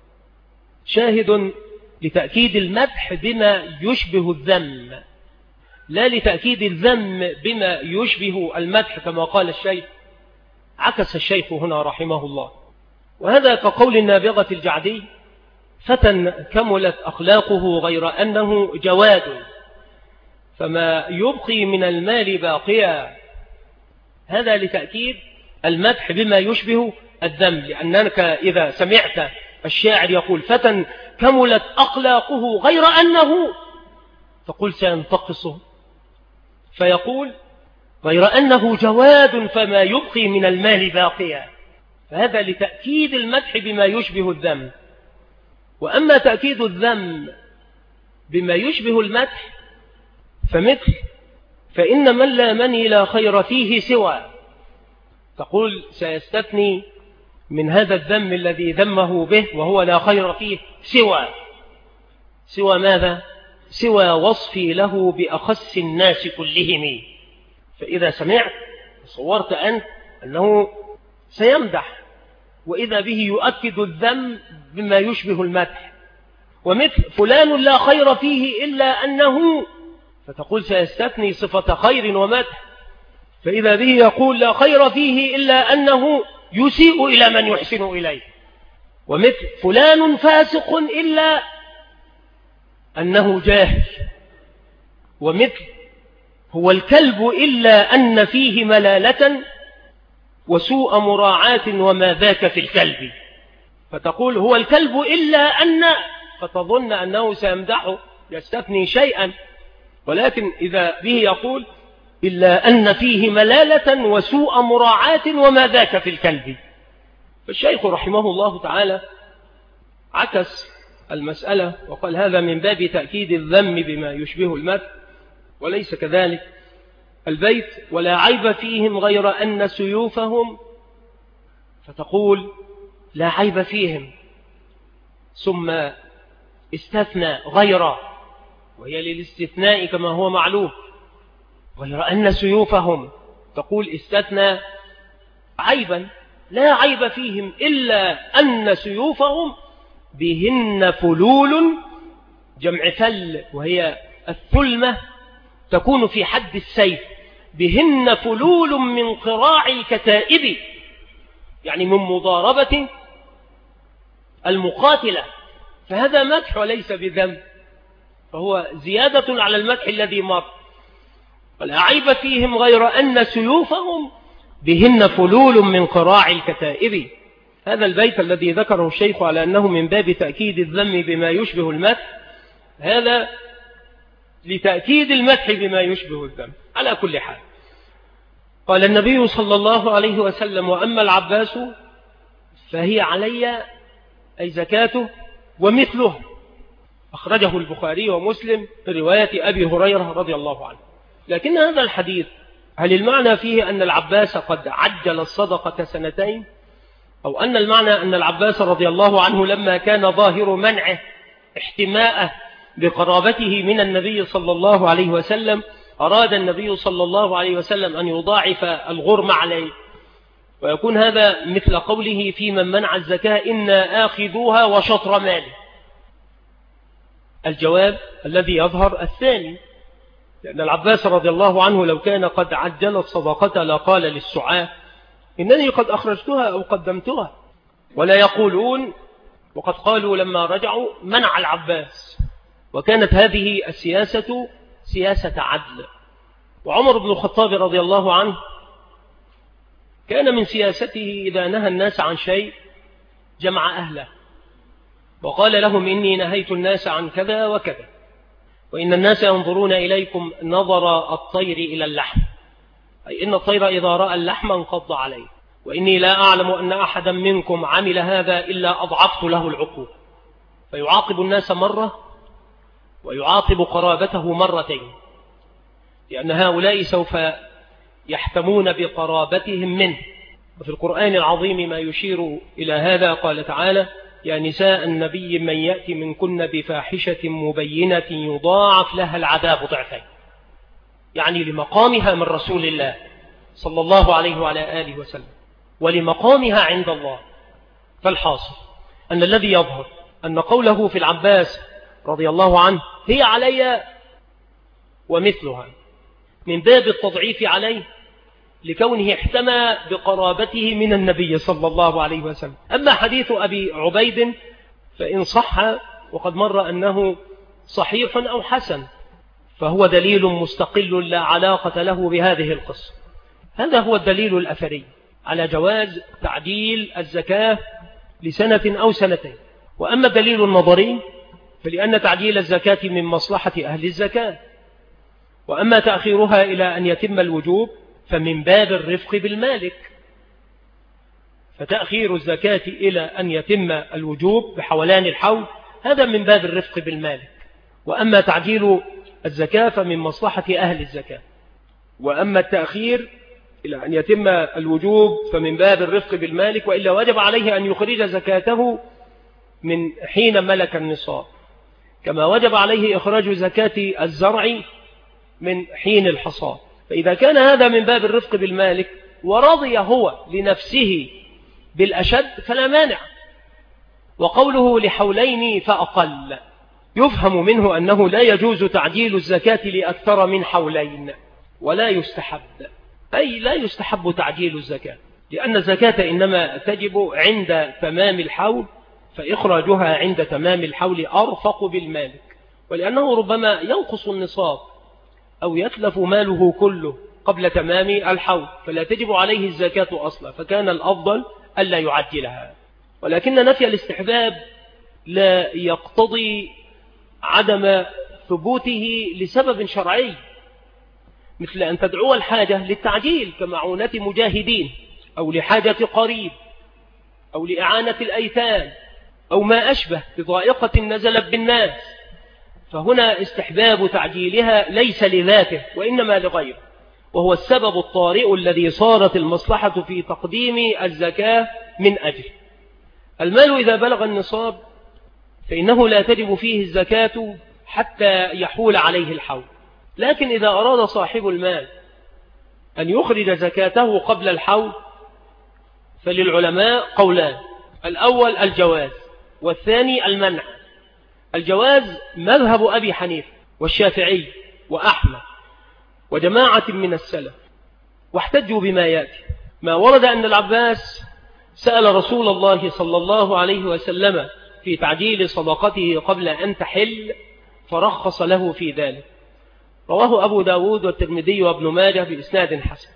شاهد لتأكيد المدح بما يشبه الذم، لا لتأكيد الذم بما يشبه المدح كما قال الشيخ. عكس الشيخ هنا رحمه الله. وهذا كقول النابغة الجعدي فتى كملت أخلاقه غير أنه جواد فما يبقي من المال باقيا. هذا لتأكيد المدح بما يشبه الذم، لأنك إذا سمعت الشاعر يقول فتى كملت أخلاقه غير أنه، تقول سينتقصه، فيقول غير أنه جواد فما يبقي من المال باقيا. فهذا لتأكيد المدح بما يشبه الذم. وأما تأكيد الذم بما يشبه المدح فمثل فإن من لا مني لا خير فيه سوى، تقول سيستثني من هذا الذم الذي ذمه به وهو لا خير فيه سوى ماذا؟ سوى وصفي له بأخص الناس كلهم. فإذا سمعت صورت أنت أنه سيمدح، وإذا به يؤكد الذم بما يشبه المدح. ومثل فلان لا خير فيه إلا أنه، فتقول سيستثني صفة خير ومدح، فإذا به يقول لا خير فيه إلا أنه يسيء إلى من يحسن إليه. ومثل فلان فاسق إلا أنه جاهل. ومثل هو الكلب إلا أن فيه ملالة وسوء مراعاة وما ذاك في الكلب. فتقول هو الكلب إلا أن، فتظن أنه سيمدحه يستثني شيئا، ولكن إذا به يقول إلا أن فيه ملالة وسوء مراعاة وما ذاك في الكلب. فالشيخ رحمه الله تعالى عكس المسألة وقال هذا من باب تأكيد الذم بما يشبه المدح، وليس كذلك. البيت ولا عيب فيهم غير أن سيوفهم، فتقول لا عيب فيهم، ثم استثنى غير، وهي للاستثناء كما هو معلوم، غير أن سيوفهم، تقول استثنى عيبا لا عيب فيهم إلا أن سيوفهم بهن فلول، جمع فل وهي الثلمة تكون في حد السيف، بهن فلول من قراع الكتائب، يعني من مضاربة المقاتلة، فهذا مدح وليس بذنب، فهو زيادة على المدح الذي مر. ولا عيب فيهم غير أن سيوفهم بهن فلول من قراع الكتائب. هذا البيت الذي ذكره الشيخ على أنه من باب تأكيد الذم بما يشبه المدح، هذا لتأكيد المدح بما يشبه الذم. على كل حال، قال النبي صلى الله عليه وسلم: وأما العباس فهي علي، أي زكاته، ومثله. أخرجه البخاري ومسلم برواية أبي هريرة رضي الله عنه. لكن هذا الحديث هل المعنى فيه أن العباس قد عجل الصدقة سنتين، أو أن المعنى أن العباس رضي الله عنه لما كان ظاهر منعه احتماءه بقرابته من النبي صلى الله عليه وسلم أراد النبي صلى الله عليه وسلم أن يضاعف الغرم عليه، ويكون هذا مثل قوله في من منع الزكاة: إنا آخذوها وشطر ماله. الجواب الذي يظهر الثاني، لأن العباس رضي الله عنه لو كان قد عجل الصدقة لقال للسعاة: إنني قد أخرجتها أو قدمتها، ولا يقولون وقد قالوا لما رجعوا منع العباس. وكانت هذه السياسة سياسة عدل. وعمر بن الخطاب رضي الله عنه كان من سياسته إذا نهى الناس عن شيء جمع أهله وقال لهم: إني نهيت الناس عن كذا وكذا، وإن الناس ينظرون إليكم نظر الطير إلى اللحم، أي إن الطير إذا رأى اللحم انقض عليه، وإني لا أعلم أن أحدا منكم عمل هذا إلا أضعفت له العقوبة. فيعاقب الناس مرة ويعاقب قرابته مرتين، لأن هؤلاء سوف يحتمون بقرابتهم منه. وفي القرآن العظيم ما يشير إلى هذا، قال تعالى: يا نساء النبي من يأتي منكن بفاحشة مبينة يضاعف لها العذاب ضعفين، يعني لمقامها من رسول الله صلى الله عليه وعلى آله وسلم ولمقامها عند الله. فالحاصل أن الذي يظهر أن قوله في العباس رضي الله عنه هي علي ومثلها من باب التضعيف عليه، لكونه احتمى بقرابته من النبي صلى الله عليه وسلم. أما حديث أبي عبيد فإن صح، وقد مر أنه صحيح أو حسن، فهو دليل مستقل لا علاقة له بهذه القصة. هذا هو الدليل الأثري على جواز تعديل الزكاة لسنة أو سنتين. وأما الدليل النظري فلأن تعديل الزكاة من مصلحة أهل الزكاة، وأما تأخيرها إلى أن يتم الوجوب فمن باب الرفق بالمالك، فتأخير الزكاة إلى أن يتم الوجوب بحولان الحول هذا من باب الرفق بالمالك. وأما تعجيل الزكاة فمن مصلحة أهل الزكاة، وأما التأخير إلى أن يتم الوجوب فمن باب الرفق بالمالك، وإلا وجب عليه أن يخرج زكاته من حين ملك النصاب، كما وجب عليه إخراج زكاة الزرع من حين الحصاد. فإذا كان هذا من باب الرفق بالمالك ورضي هو لنفسه بالأشد فلا مانع. وقوله لحولين فأقل يفهم منه أنه لا يجوز تعجيل الزكاة لأكثر من حولين، ولا يستحب، أي لا يستحب تعجيل الزكاة، لأن الزكاة إنما تجب عند تمام الحول، فإخراجها عند تمام الحول أرفق بالمالك، ولأنه ربما ينقص النصاب أو يتلف ماله كله قبل تمام الحول، فلا تجب عليه الزكاة أصلا، فكان الأفضل ألا يعجلها. ولكن نفي الاستحباب لا يقتضي عدم ثبوته لسبب شرعي، مثل أن تدعو الحاجة للتعجيل كمعونة مجاهدين، أو لحاجة قريب، أو لإعانة الأيتام، أو ما أشبه بضائقة نزلت بالناس، فهنا استحباب تعجيلها ليس لذاته وإنما لغيره، وهو السبب الطارئ الذي صارت المصلحة في تقديم الزكاة من أجل. المال إذا بلغ النصاب فإنه لا تجب فيه الزكاة حتى يحول عليه الحول. لكن إذا أراد صاحب المال أن يخرج زكاته قبل الحول فللعلماء قولان: الأول الجواز، والثاني المنع. الجواز مذهب أبي حنيفة والشافعي وأحمد وجماعة من السلف، واحتجوا بما يأتي. ما ورد أن العباس سأل رسول الله صلى الله عليه وسلم في تعجيل صدقته قبل أن تحل فرخص له في ذلك. رواه أبو داود والترمذي وابن ماجه بإسناد حسن.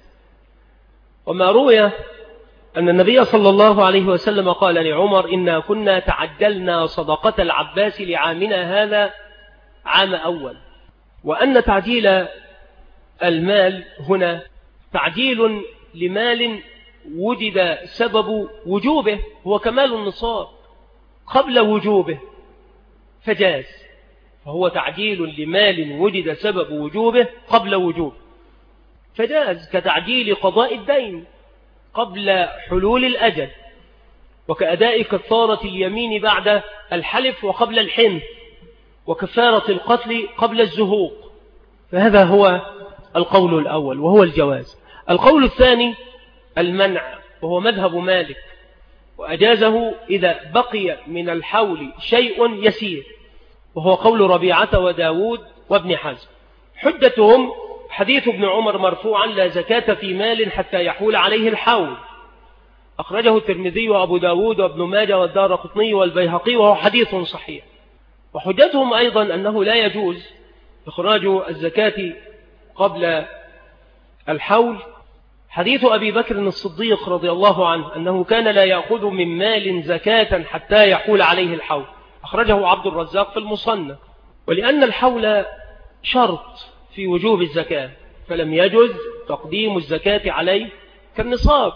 وما روي أن النبي صلى الله عليه وسلم قال لعمر: إنا كنا تعجلنا صدقة العباس لعامنا هذا عام أول. وأن تعجيل المال هنا تعجيل لمال وجد سبب وجوبه هو كمال النصاب قبل وجوبه فجاز، فهو تعجيل لمال وجد سبب وجوبه قبل وجوبه فجاز، كتعجيل قضاء الدين قبل حلول الأجل، وكأداء كفارة اليمين بعد الحلف وقبل الحنث، وكفارة القتل قبل الزهوق. فهذا هو القول الأول وهو الجواز. القول الثاني المنع، وهو مذهب مالك، وأجازه إذا بقي من الحول شيء يسير، وهو قول ربيعة وداود وابن حزم. حجتهم حديث ابن عمر مرفوعا: لا زكاة في مال حتى يحول عليه الحول، أخرجه الترمذي وأبو داود وابن ماجه والدارقطني والبيهقي، وهو حديث صحيح. وحجتهم أيضا أنه لا يجوز إخراج الزكاة قبل الحول حديث أبي بكر الصديق رضي الله عنه أنه كان لا يأخذ من مال زكاة حتى يحول عليه الحول، أخرجه عبد الرزاق في المصنف. ولأن الحول شرط في وجوب الزكاة فلم يجوز تقديم الزكاة عليه كالنصاب،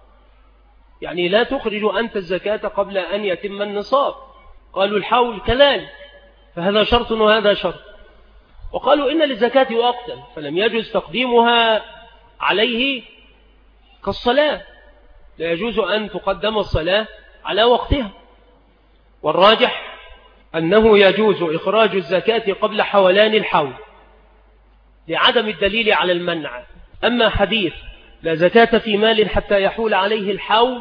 يعني لا تخرج أنت الزكاة قبل أن يتم النصاب. قالوا الحول كذلك، فهذا شرط وهذا شرط. وقالوا إن للزكاة وقتا فلم يجوز تقديمها عليه كالصلاة، لا يجوز أن تقدم الصلاة على وقتها. والراجح أنه يجوز إخراج الزكاة قبل حولان الحول لعدم الدليل على المنع. أما حديث لا زكاة في مال حتى يحول عليه الحول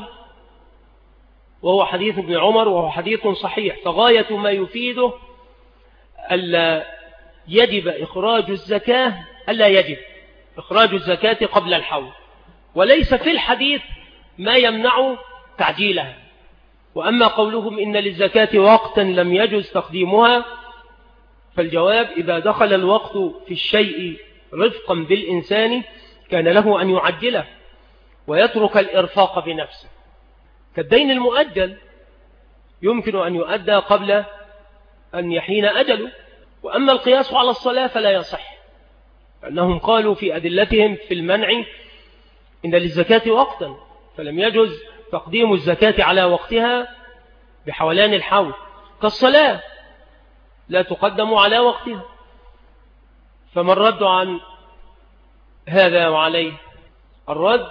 وهو حديث ابن عمر وهو حديث صحيح، فغاية ما يفيده ألا يجب إخراج الزكاة، ألا يجب إخراج الزكاة قبل الحول، وليس في الحديث ما يمنع تعجيلها. وأما قولهم إن للزكاة وقتا لم يجوز تقديمها، فالجواب: إذا دخل الوقت في الشيء رفقا بالإنسان كان له أن يعجله ويترك الإرفاق بنفسه، كالدين المؤجل يمكن أن يؤدى قبل أن يحين أجله. وأما القياس على الصلاة فلا يصح، أنهم قالوا في أدلتهم في المنع إن للزكاة وقتا فلم يجوز تقديم الزكاة على وقتها بحولان الحول، كالصلاة لا تقدم على وقتها. فما الرد عن هذا وعليه؟ الرد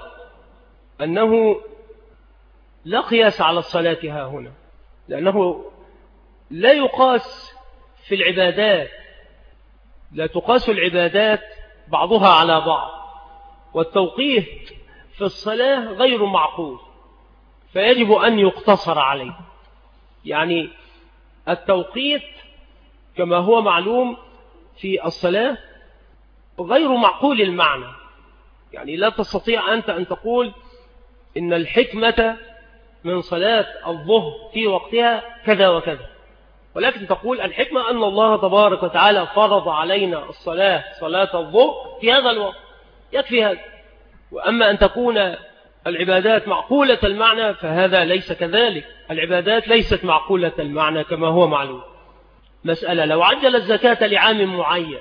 أنه لا قياس على الصلاة ها هنا، لأنه لا يقاس في العبادات، لا تقاس العبادات بعضها على بعض، والتوقيت في الصلاة غير معقول، فيجب أن يقتصر عليه. يعني التوقيت كما هو معلوم في الصلاة غير معقول المعنى، يعني لا تستطيع أنت أن تقول إن الحكمة من صلاة الظهر في وقتها كذا وكذا، ولكن تقول الحكمة أن الله تبارك وتعالى فرض علينا الصلاة صلاة الظهر في هذا الوقت، يكفي هذا. وأما أن تكون العبادات معقولة المعنى فهذا ليس كذلك، العبادات ليست معقولة المعنى كما هو معلوم. مسألة: لو عجل الزكاة لعام معين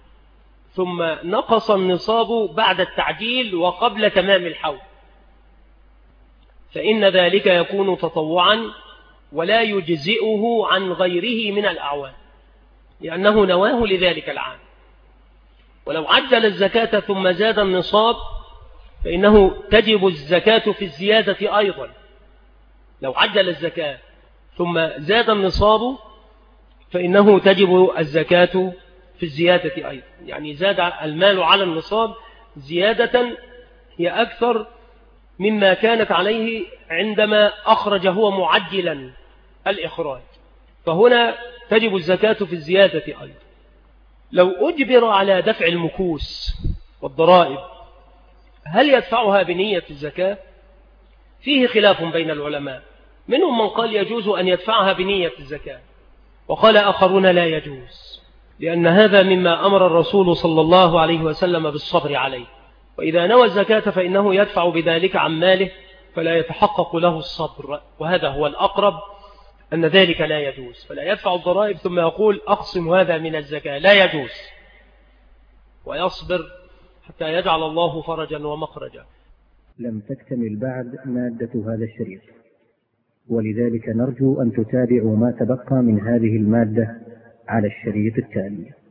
ثم نقص النصاب بعد التعجيل وقبل تمام الحول، فإن ذلك يكون تطوعا ولا يجزئه عن غيره من الأعوان، لأنه نواه لذلك العام. ولو عجل الزكاة ثم زاد النصاب فإنه تجب الزكاة في الزيادة أيضا. لو عجل الزكاة ثم زاد النصاب فإنه تجب الزكاة في الزيادة أيضا، يعني زاد المال على النصاب زيادة هي أكثر مما كانت عليه عندما أخرج هو معجلا الإخراج، فهنا تجب الزكاة في الزيادة أيضا. لو أجبر على دفع المكوس والضرائب هل يدفعها بنية الزكاة؟ فيه خلاف بين العلماء، منهم من قال يجوز أن يدفعها بنية الزكاة، وقال آخرون لا يجوز، لأن هذا مما أمر الرسول صلى الله عليه وسلم بالصبر عليه، وإذا نوى الزكاة فإنه يدفع بذلك عن ماله فلا يتحقق له الصبر، وهذا هو الأقرب أن ذلك لا يجوز، فلا يدفع الضرائب ثم يقول أقسم هذا من الزكاة، لا يجوز، ويصبر حتى يجعل الله فرجا ومخرجا. لم تكتمل بعد مادة هذا الشريط، ولذلك نرجو أن تتابعوا ما تبقى من هذه المادة على الشريط التالي.